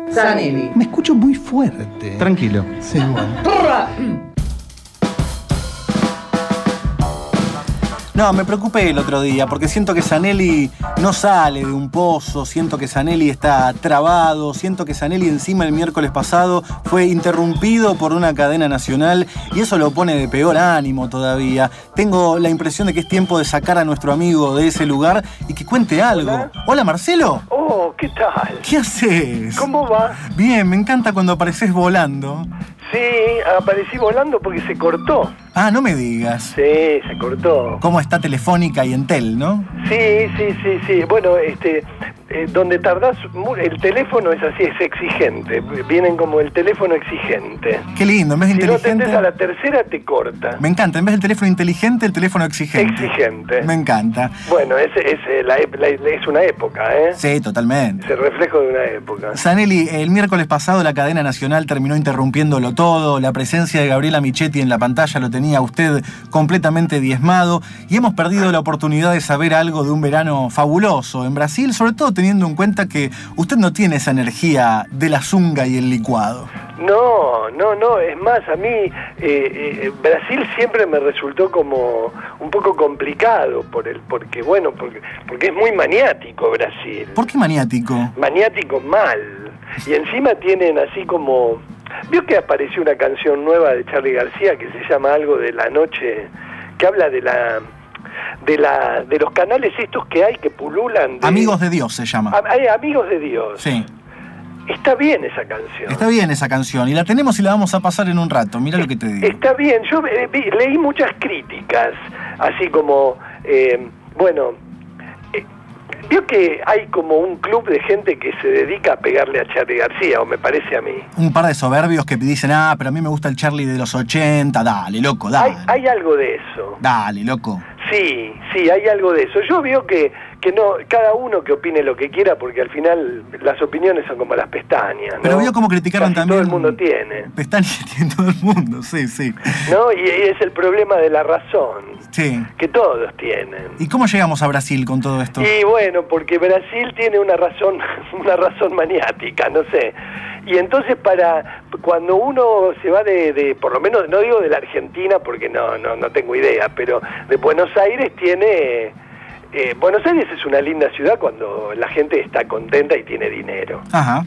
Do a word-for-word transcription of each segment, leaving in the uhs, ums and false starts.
Zanelli. Me escucho muy fuerte. Tranquilo. Sí, bueno. No, me preocupé el otro día porque siento que Zanelli no sale de un pozo, siento que Zanelli está trabado, siento que Zanelli encima el miércoles pasado fue interrumpido por una cadena nacional y eso lo pone de peor ánimo todavía. Tengo la impresión de que es tiempo de sacar a nuestro amigo de ese lugar y que cuente algo. Hola, Hola Marcelo. Oh, ¿qué tal? ¿Qué haces? ¿Cómo va? Bien, me encanta cuando apareces volando. Sí, aparecí volando porque se cortó. Ah, no me digas. Sí, se cortó. ¿Cómo está Telefónica y Entel, no? Sí, sí, sí, sí. Bueno, este, eh, donde tardás, el teléfono es así, es exigente. Vienen como el teléfono exigente. Qué lindo, en vez de si inteligente... Si no atendés a la tercera, te corta. Me encanta, en vez del teléfono inteligente, el teléfono exigente. Exigente. Me encanta. Bueno, es, es, la, la, es una época, ¿eh? Sí, totalmente. Es el reflejo de una época. Zanelli, el miércoles pasado la cadena nacional terminó interrumpiéndolo todo. La presencia de Gabriela Michetti en la pantalla lo tenía usted completamente diezmado y hemos perdido la oportunidad de saber algo de un verano fabuloso en Brasil, sobre todo teniendo en cuenta que usted no tiene esa energía de la zunga y el licuado. No, no, no, es más, a mí eh, eh, Brasil siempre me resultó como un poco complicado, por el, porque bueno, porque, porque es muy maniático Brasil. ¿Por qué maniático? Maniático mal, y encima tienen así como... ¿Vio que apareció una canción nueva de Charly García que se llama algo de la noche, que habla de la... de la de los canales estos que hay que pululan? De, Amigos de Dios se llama. A, hay Amigos de Dios. Sí. Está bien esa canción. Está bien esa canción y la tenemos y la vamos a pasar en un rato. Mira lo que te digo. Está bien. Yo eh, vi, leí muchas críticas, así como, eh, bueno, eh, vio que hay como un club de gente que se dedica a pegarle a Charly García, o me parece a mí. Un par de soberbios que dicen, ah, pero a mí me gusta el Charly de los ochenta. Dale, loco, dale. Hay, hay algo de eso. Dale, loco. Sí, sí, hay algo de eso. Yo veo que, que no, cada uno que opine lo que quiera, porque al final las opiniones son como las pestañas, ¿no? Pero veo cómo criticaron Casi también... todo el mundo tiene. Pestañas tiene todo el mundo, sí, sí. ¿No? Y, y es el problema de la razón. Sí. Que todos tienen. ¿Y cómo llegamos a Brasil con todo esto? Y bueno, porque Brasil tiene una razón, una razón maniática, no sé. Y entonces para cuando uno se va de, de, por lo menos no digo de la Argentina porque no no no tengo idea, pero de Buenos Aires tiene eh, Buenos Aires es una linda ciudad cuando la gente está contenta y tiene dinero. Ajá.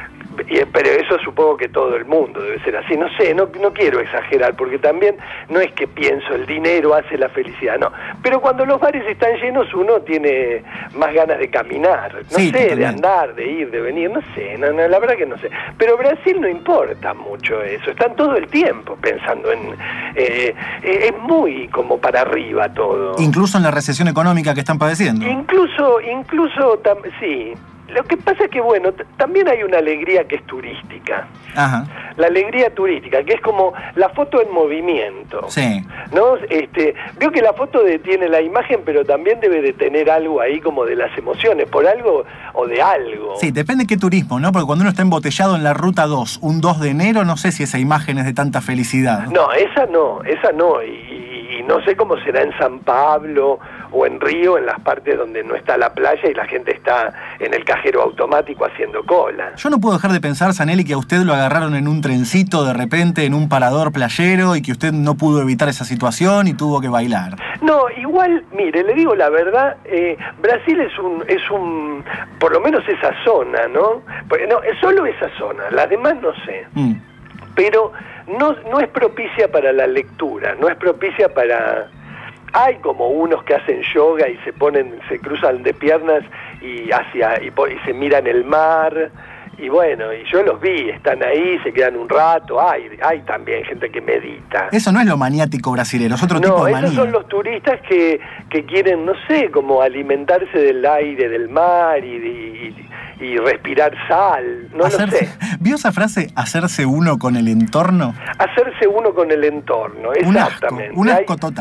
Pero eso supongo que todo el mundo debe ser así. No sé, no, no quiero exagerar, porque también no es que pienso el dinero hace la felicidad, no. Pero cuando los bares están llenos uno tiene más ganas de caminar, no sí, sé, totalmente. de andar, de ir, de venir, no sé, no, no, la verdad que no sé. Pero Brasil no importa mucho eso, están todo el tiempo pensando en... Eh, eh, es muy como para arriba todo. Incluso en la recesión económica que están padeciendo. Incluso, incluso, tam, sí... Lo que pasa es que, bueno, t- también hay una alegría que es turística. Ajá. La alegría turística, que es como la foto en movimiento. Sí. ¿No? Este, veo que la foto de, tiene la imagen, pero también debe de tener algo ahí como de las emociones, por algo o de algo. Sí, depende de qué turismo, ¿no? Porque cuando uno está embotellado en la ruta dos, un dos de enero, no sé si esa imagen es de tanta felicidad. No, esa no, esa no. Y, y no sé cómo será en San Pablo o en Río, en las partes donde no está la playa y la gente está en el cajero automático haciendo cola. Yo no puedo dejar de pensar, Zanelli, que a usted lo agarraron en un trencito de repente, en un parador playero, y que usted no pudo evitar esa situación y tuvo que bailar. No, igual, mire, le digo la verdad, eh, Brasil es un, es un, por lo menos esa zona, ¿no? Porque no, es solo esa zona, las demás no sé. Mm. Pero no, no es propicia para la lectura, no es propicia para... Hay como unos que hacen yoga y se ponen, se cruzan de piernas y hacia y, y se miran el mar, y bueno, y yo los vi, están ahí, se quedan un rato. Hay, hay también gente que medita. Eso no es lo maniático brasilero, es otro no, tipo de manía. esos son los turistas que, que quieren, no sé, como alimentarse del aire del mar y, y, y respirar sal, no hacerse, lo sé. ¿Vio esa frase, hacerse uno con el entorno? Hacerse uno con el entorno, Un asco, exactamente. un asco hay, total.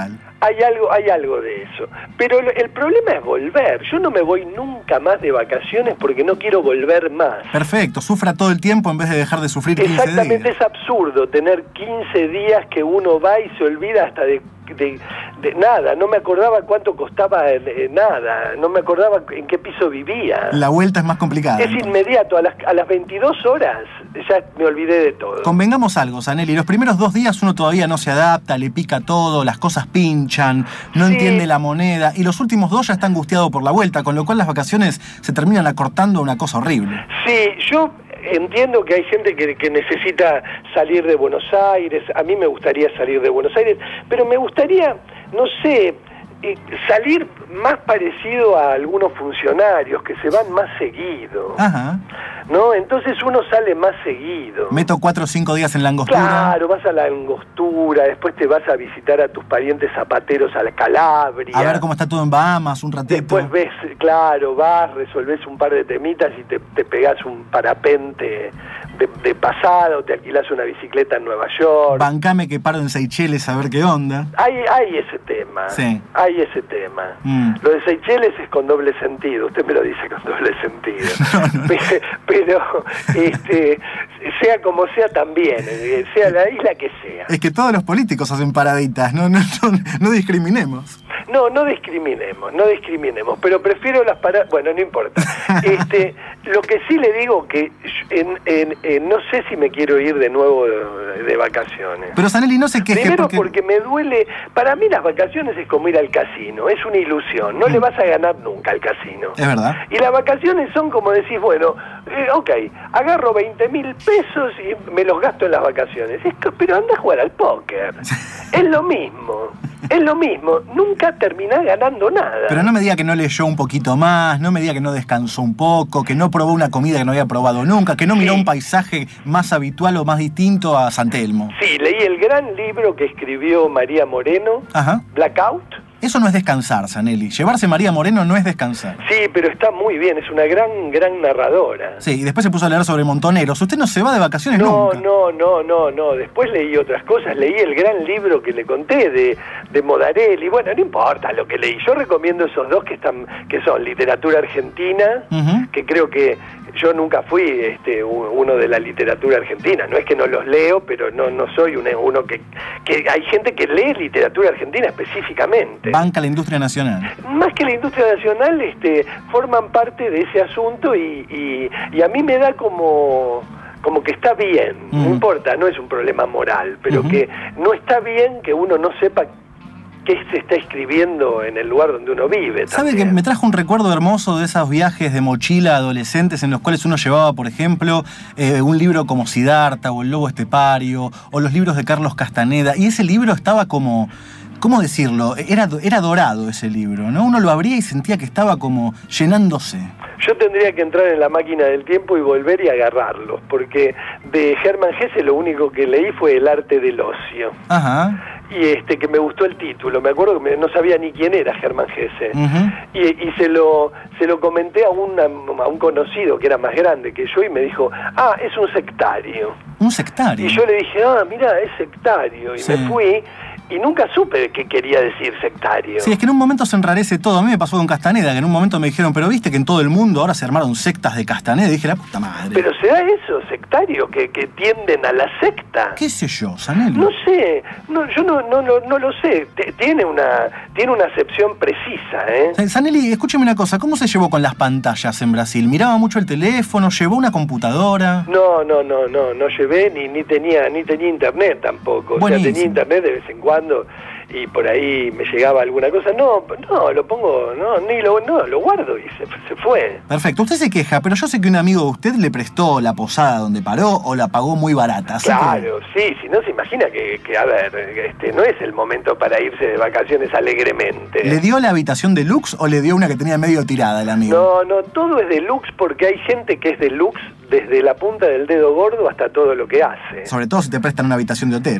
hay algo, hay algo de eso. Pero el, el problema es volver. Yo no me voy nunca más de vacaciones porque no quiero volver más. Perfecto, sufra todo el tiempo en vez de dejar de sufrir quince días. Exactamente, es absurdo tener quince días que uno va y se olvida hasta de... De, de nada, no me acordaba cuánto costaba eh, nada, no me acordaba en qué piso vivía. La vuelta es más complicada. Es entonces. inmediato, a las, a las veintidós horas ya me olvidé de todo. Convengamos algo, Zanelli, los primeros dos días uno todavía no se adapta, le pica todo, las cosas pinchan, no Sí. entiende la moneda, y los últimos dos ya está angustiado por la vuelta, con lo cual las vacaciones se terminan acortando a una cosa horrible. Sí, yo entiendo que hay gente que, que necesita salir de Buenos Aires, a mí me gustaría salir de Buenos Aires, pero me gustaría, no sé, eh, salir más parecido a algunos funcionarios que se van más seguido, Ajá. ¿no? Entonces uno sale más seguido. Meto cuatro o cinco días en la angostura. Claro, vas a la Angostura, después te vas a visitar a tus parientes zapateros a la Calabria. A ver cómo está todo en Bahamas un ratito. Después ves, claro, vas, resolvés un par de temitas y te, te pegás un parapente de, de pasada o te alquilás una bicicleta en Nueva York. Bancame que paro en Seychelles a ver qué onda. Hay, hay ese tema, Sí. hay ese tema. Mm. Lo de Seychelles es con doble sentido, usted me lo dice con doble sentido. No, no. Pe- Pero, este, sea como sea también, eh, sea la isla que sea. Es que todos los políticos hacen paraditas, no, no, no, no discriminemos. No, no discriminemos, no discriminemos, pero prefiero las paradas, bueno, no importa. Este, lo que sí le digo que en, en, en, no sé si me quiero ir de nuevo de, de vacaciones. Pero Zanelli no se queje Primero porque... porque me duele, para mí las vacaciones es como ir al casino, es una ilusión, no le vas a ganar nunca al casino. Es verdad. Y las vacaciones son como decís, bueno, eh, ok, agarro veinte mil pesos y me los gasto en las vacaciones. Es que, pero anda a jugar al póker. Es lo mismo, es lo mismo. Nunca terminás ganando nada. Pero no me diga que no leyó un poquito más, no me diga que no descansó un poco, que no probó una comida que no había probado nunca, que no miró Sí. un paisaje más habitual o más distinto a San Telmo. Sí, leí el gran libro que escribió María Moreno, Ajá. Blackout. Eso no es descansar, Zanelli. Llevarse María Moreno no es descansar. Sí, pero está muy bien, es una gran, gran narradora. Sí, y después se puso a leer sobre montoneros. Usted no se va de vacaciones No, nunca. no, no, no, no. Después leí otras cosas. Leí el gran libro que le conté de, de Modarelli. Bueno, no importa lo que leí. Yo recomiendo esos dos que están, que son literatura argentina, Ujú. que creo que yo nunca fui este, uno de la literatura argentina. No es que no los leo, pero no, no soy uno, uno que, que... Hay gente que lee literatura argentina específicamente. Banca la industria nacional. Más que la industria nacional, este, forman parte de ese asunto y, y, y a mí me da como, como que está bien, Mm. no importa, no es un problema moral, pero Ujú. que no está bien que uno no sepa qué se está escribiendo en el lugar donde uno vive. ¿Sabe también. que me trajo un recuerdo hermoso de esos viajes de mochila adolescentes en los cuales uno llevaba, por ejemplo, eh, un libro como Siddhartha o El lobo estepario o los libros de Carlos Castaneda? Y ese libro estaba como... ¿Cómo decirlo? Era, era dorado ese libro, ¿no? Uno lo abría y sentía que estaba como llenándose. Yo tendría que entrar en la máquina del tiempo y volver y agarrarlos, porque de Hermann Hesse lo único que leí fue El arte del ocio. Ajá. Y este que me gustó el título, me acuerdo que me- no sabía ni quién era Hermann Hesse. Ujú. Y, y se lo se lo comenté a, una, a un conocido que era más grande que yo y me dijo, ah, es un sectario. Un sectario. Y yo le dije, ah, mira, es sectario. Y Sí. me fui y nunca supe qué quería decir sectario. Sí, es que en un momento se enrarece todo. A mí me pasó con Castaneda, que en un momento me dijeron, pero viste que en todo el mundo ahora se armaron sectas de Castaneda. Y dije, la puta madre. Pero será eso, sectario, que, que tienden a la secta. ¿Qué sé yo, Zanelli? No sé, no, yo no, no, no, no lo sé. T- tiene una tiene una acepción precisa, ¿eh? Zanelli, escúcheme una cosa. ¿Cómo se llevó con las pantallas en Brasil? ¿Miraba mucho el teléfono? ¿Llevó una computadora? No, no, no, no, no llevé ni ni tenía ni tenía internet tampoco. O sea, Buenísimo. tenía internet de vez en cuando y por ahí me llegaba alguna cosa. No, no, lo pongo, no, ni lo, no, lo guardo y se, se fue. Perfecto. Usted se queja, pero yo sé que un amigo de usted le prestó la posada donde paró o la pagó muy barata. Así Claro, sí, si no se imagina que, que, a ver, este, no es el momento para irse de vacaciones alegremente. que, ¿le dio la habitación deluxe o le dio una que tenía medio tirada el amigo? No, no, todo es deluxe porque hay gente que es deluxe desde la punta del dedo gordo hasta todo lo que hace. Sobre todo si te prestan una habitación de hotel.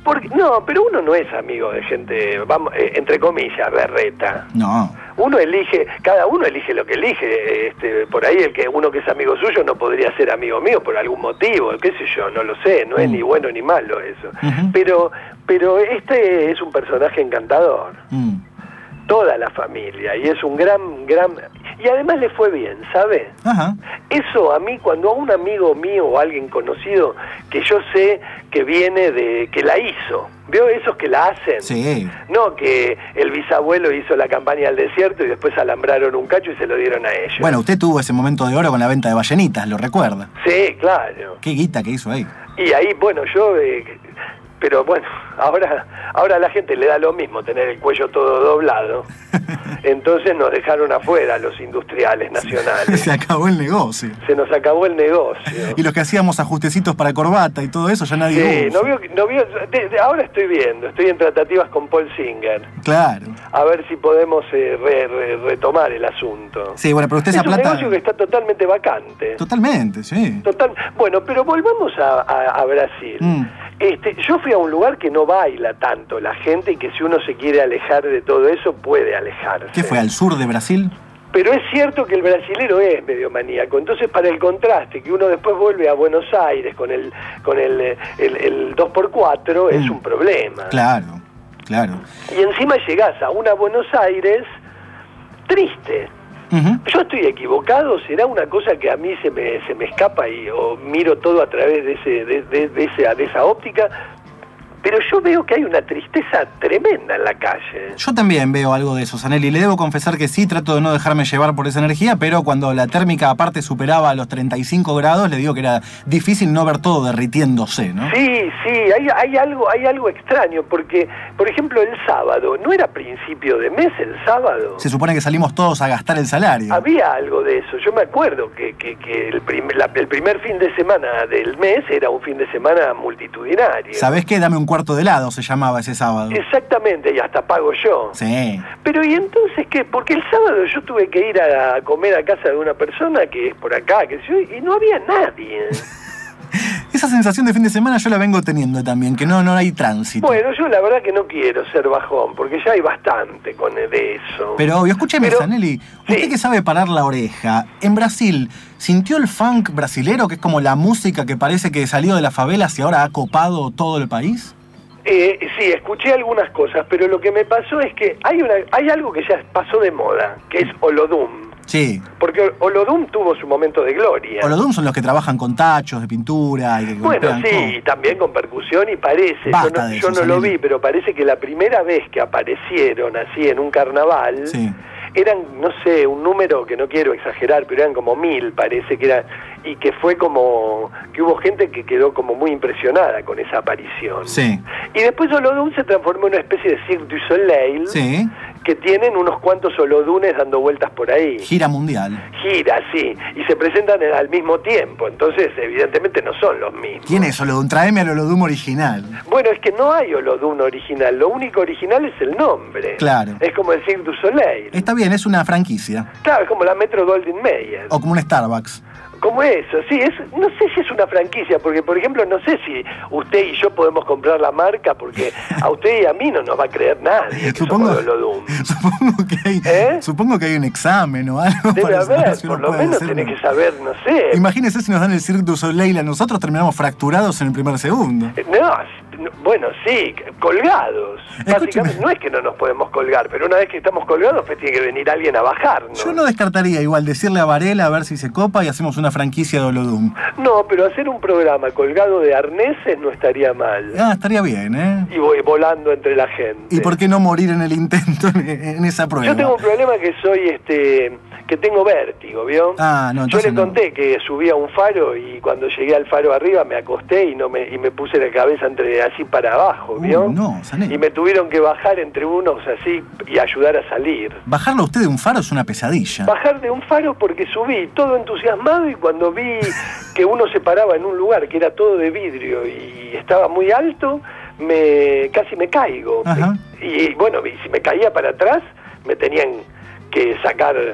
Porque, no, pero uno no es amigo de gente, vamos, eh, entre comillas, berreta. No. Uno elige, cada uno elige lo que elige. Este, por ahí el que uno que es amigo suyo no podría ser amigo mío por algún motivo, qué sé yo, no lo sé, no mm. es ni bueno ni malo eso. Uh-huh. Pero, pero este es un personaje encantador. Mm. Toda la familia, y es un gran, gran... Y además le fue bien, ¿sabe? Ajá. Eso a mí, cuando a un amigo mío o alguien conocido, que yo sé que viene de... que la hizo, ¿veo esos que la hacen? Sí. No, que el bisabuelo hizo la campaña al desierto y después alambraron un cacho y se lo dieron a ellos. Bueno, usted tuvo ese momento de oro con la venta de ballenitas, ¿lo recuerda? Sí, claro. Qué guita que hizo ahí. Y ahí, bueno, yo... Eh, pero bueno, ahora ahora a la gente le da lo mismo tener el cuello todo doblado. Entonces nos dejaron afuera los industriales nacionales. Se acabó el negocio. Se nos acabó el negocio. Y los que hacíamos ajustecitos para corbata y todo eso ya nadie Sí, usa. no vio, no vio, de, de, ahora estoy viendo, estoy en tratativas con Paul Singer. Claro. A ver si podemos eh, re, re, retomar el asunto. Sí, bueno, pero usted esa es un plata... negocio que está totalmente vacante. Totalmente, sí. Total. Bueno, pero volvamos a, a, a Brasil. Mm. Este, yo fui a un lugar que no baila tanto la gente y que si uno se quiere alejar de todo eso, puede alejarse. ¿Qué fue, al sur de Brasil? Pero es cierto que el brasilero es medio maníaco, entonces para el contraste, que uno después vuelve a Buenos Aires con el con el, el, el dos por cuatro, mm. es un problema. Claro, claro. Y encima llegás a una Buenos Aires triste. Uh-huh. Yo estoy equivocado, será una cosa que a mí se me se me escapa y o miro todo a través de ese de, de, de esa de esa óptica, pero yo veo que hay una tristeza tremenda en la calle. Yo también veo algo de eso, Zanelli. Le debo confesar que sí, trato de no dejarme llevar por esa energía, pero cuando la térmica aparte superaba los treinta y cinco grados, le digo que era difícil no ver todo derritiéndose, ¿no? Sí, sí, hay, hay algo hay algo extraño, porque, por ejemplo, el sábado, ¿no era principio de mes el sábado? Se supone que salimos todos a gastar el salario. Había algo de eso. Yo me acuerdo que, que, que el, prim, la, el primer fin de semana del mes era un fin de semana multitudinario. ¿Sabés qué? Dame un cuarto de helado, se llamaba ese sábado. Exactamente, y hasta pago yo. Sí. Pero ¿y entonces qué? Porque el sábado yo tuve que ir a comer a casa de una persona que es por acá, que yo, y no había nadie. Esa sensación de fin de semana yo la vengo teniendo también, que no, no hay tránsito. Bueno, yo la verdad que no quiero ser bajón, porque ya hay bastante con de eso. Pero obvio, escúcheme, Pero, Zanelli, usted sí. que sabe parar la oreja, en Brasil, ¿sintió el funk brasilero, que es como la música que parece que salió de las favelas y ahora ha copado todo el país? Eh, sí, escuché algunas cosas, pero lo que me pasó es que hay una hay algo que ya pasó de moda, que es Olodum. Sí. Porque Olodum tuvo su momento de gloria. Olodum son los que trabajan con tachos de pintura. Y que bueno, sí, todo. Y también con percusión y parece, Basta yo no, eso, yo no lo vi, pero parece que la primera vez que aparecieron así en un carnaval, sí. eran, no sé, un número que no quiero exagerar, pero eran como mil, parece que era, y que fue como, que hubo gente que quedó como muy impresionada con esa aparición. Sí. Y después Olodum se transformó en una especie de Cirque du Soleil, sí. que tienen unos cuantos Olodunes dando vueltas por ahí. Gira mundial. Gira, sí, y se presentan al mismo tiempo, entonces evidentemente no son los mismos. ¿Quién es Olodum? Tráeme al Olodum original. Bueno, es que no hay Olodum original, lo único original es el nombre. Claro. Es como el Cirque du Soleil. Está bien, es una franquicia. Claro, es como la Metro Goldwyn Mayer. O como un Starbucks. Como eso, sí, es, no sé si es una franquicia, porque por ejemplo, no sé si usted y yo podemos comprar la marca, porque a usted y a mí no nos va a creer nadie que supongo, somos Olodum. Supongo que hay, ¿Eh? supongo que hay un examen o algo. Debe para haber, si por lo menos tiene que saber, no sé. Imagínese si nos dan el Cirque du Soleil a nosotros, terminamos fracturados en el primer segundo. No, bueno, sí, colgados. Escúcheme. Básicamente no es que no nos podemos colgar, pero una vez que estamos colgados, pues tiene que venir alguien a bajarnos. Yo no descartaría igual decirle a Varela a ver si se copa y hacemos una franquicia de Olodum. No, pero hacer un programa colgado de arneses no estaría mal. Ah, estaría bien, ¿eh? Y voy volando entre la gente. ¿Y por qué no morir en el intento, en esa prueba? Yo tengo un problema que soy, este, que tengo vértigo, ¿vio? Ah, no, Yo le no. conté que subí a un faro y cuando llegué al faro arriba me acosté y no me y me puse la cabeza entre así para abajo, ¿vio? Uh, no, Zanelli. Y me tuvieron que bajar entre unos así y ayudar a salir. Bajarlo a usted de un faro es una pesadilla. Bajar de un faro porque subí todo entusiasmado y cuando vi que uno se paraba en un lugar que era todo de vidrio y estaba muy alto, me casi me caigo. Ajá. Y bueno, y si me caía para atrás, me tenían que sacar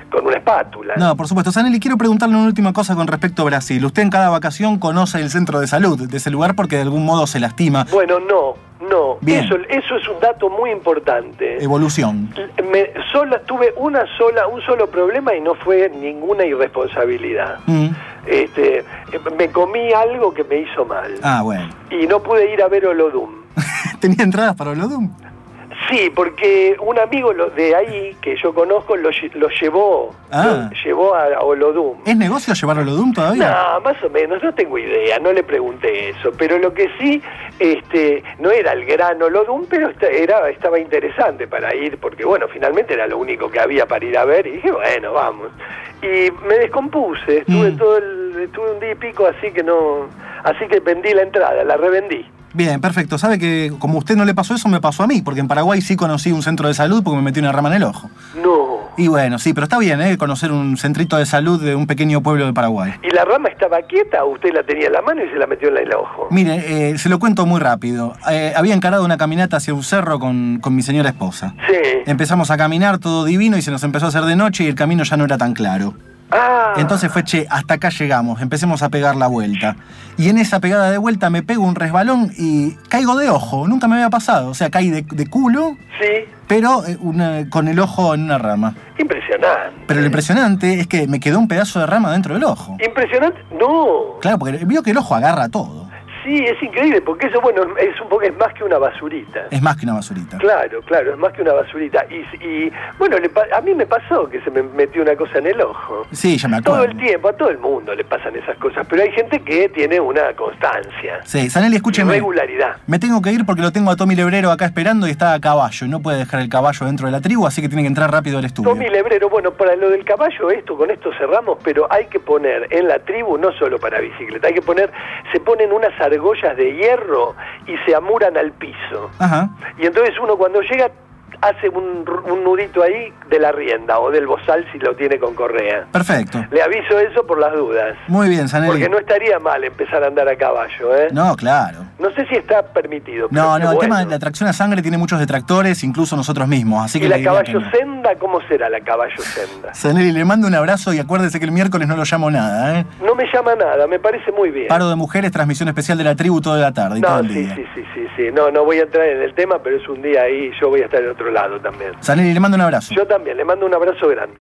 con una espátula. No, por supuesto. Zanelli, quiero preguntarle una última cosa con respecto a Brasil. Usted en cada vacación conoce el centro de salud de ese lugar porque de algún modo se lastima. Bueno, no, no. Bien. Eso, eso es un dato muy importante. Evolución. Me, sola, tuve una sola, un solo problema y no fue ninguna irresponsabilidad. Mm. Este, me comí algo que me hizo mal. Ah, bueno. Y no pude ir a ver Olodum. ¿Tenía entradas para Olodum? Sí, porque un amigo lo- de ahí que yo conozco lo, lle- lo llevó, Ah. lo llevó a Olodum. ¿Es negocio llevar Olodum todavía? No, más o menos, no tengo idea, no le pregunté eso, pero lo que sí, este, no era el gran Olodum, pero esta- era, estaba interesante para ir, porque bueno, finalmente era lo único que había para ir a ver, y dije, bueno, vamos. Y me descompuse, estuve Mm. todo el, estuve un día y pico, así que no, así que vendí la entrada, la revendí. Bien, perfecto. Sabe que como a usted no le pasó eso, me pasó a mí, porque en Paraguay sí conocí un centro de salud porque me metí una rama en el ojo. No. Y bueno, sí, pero está bien, ¿eh? Conocer un centrito de salud de un pequeño pueblo de Paraguay. ¿Y la rama estaba quieta o usted la tenía en la mano y se la metió en el ojo? Mire, eh, se lo cuento muy rápido. Eh, había encarado una caminata hacia un cerro con, con mi señora esposa. Sí. Empezamos a caminar todo divino y se nos empezó a hacer de noche y el camino ya no era tan claro. Ah. Entonces fue, che, hasta acá llegamos, empecemos a pegar la vuelta. Y en esa pegada de vuelta me pego un resbalón y caigo de ojo, nunca me había pasado. O sea, caí de, de culo, Sí. pero eh, una- con el ojo en una rama. Impresionante. Pero lo impresionante es que me quedó un pedazo de rama dentro del ojo. Impresionante. No. Claro, porque vio que el ojo agarra todo. Sí, es increíble, porque eso, bueno, es un poco, es más que una basurita. Es más que una basurita. Claro, claro, es más que una basurita. Y, y bueno, le pa- a mí me pasó que se me metió una cosa en el ojo. Sí, ya me acuerdo. Todo el tiempo, a todo el mundo le pasan esas cosas, pero hay gente que tiene una constancia, Sí, Zanelli, escúcheme. regularidad. Me tengo que ir porque lo tengo a Tommy Lebrero acá esperando y está a caballo. Y no puede dejar el caballo dentro de la tribu, así que tiene que entrar rápido al estudio. Tommy Lebrero, bueno, para lo del caballo, esto, con esto cerramos, pero hay que poner en la tribu, no solo para bicicleta, hay que poner, se ponen unas argollas de hierro y se amuran al piso. Ajá. Y entonces uno cuando llega hace un, un nudito ahí de la rienda o del bozal si lo tiene con correa. Perfecto. Le aviso eso por las dudas. Muy bien, Zanelli. Porque no estaría mal empezar a andar a caballo, ¿eh? No, claro. No sé si está permitido. pero No, qué no, el bueno. tema de la tracción a sangre tiene muchos detractores, incluso nosotros mismos. Así que ¿Y le la diría caballo que no. senda? ¿Cómo será la caballo senda? Zanelli, le mando un abrazo y acuérdese que el miércoles no lo llamo nada, ¿eh? No me llama nada, me parece muy bien. Paro de mujeres, transmisión especial de la tribu toda la tarde y todo No, el sí, día. sí, sí, sí, sí. No, no voy a entrar en el tema, pero es un día ahí, yo voy a estar en otro lado también. Zanelli, le mando un abrazo. Yo también, le mando un abrazo grande.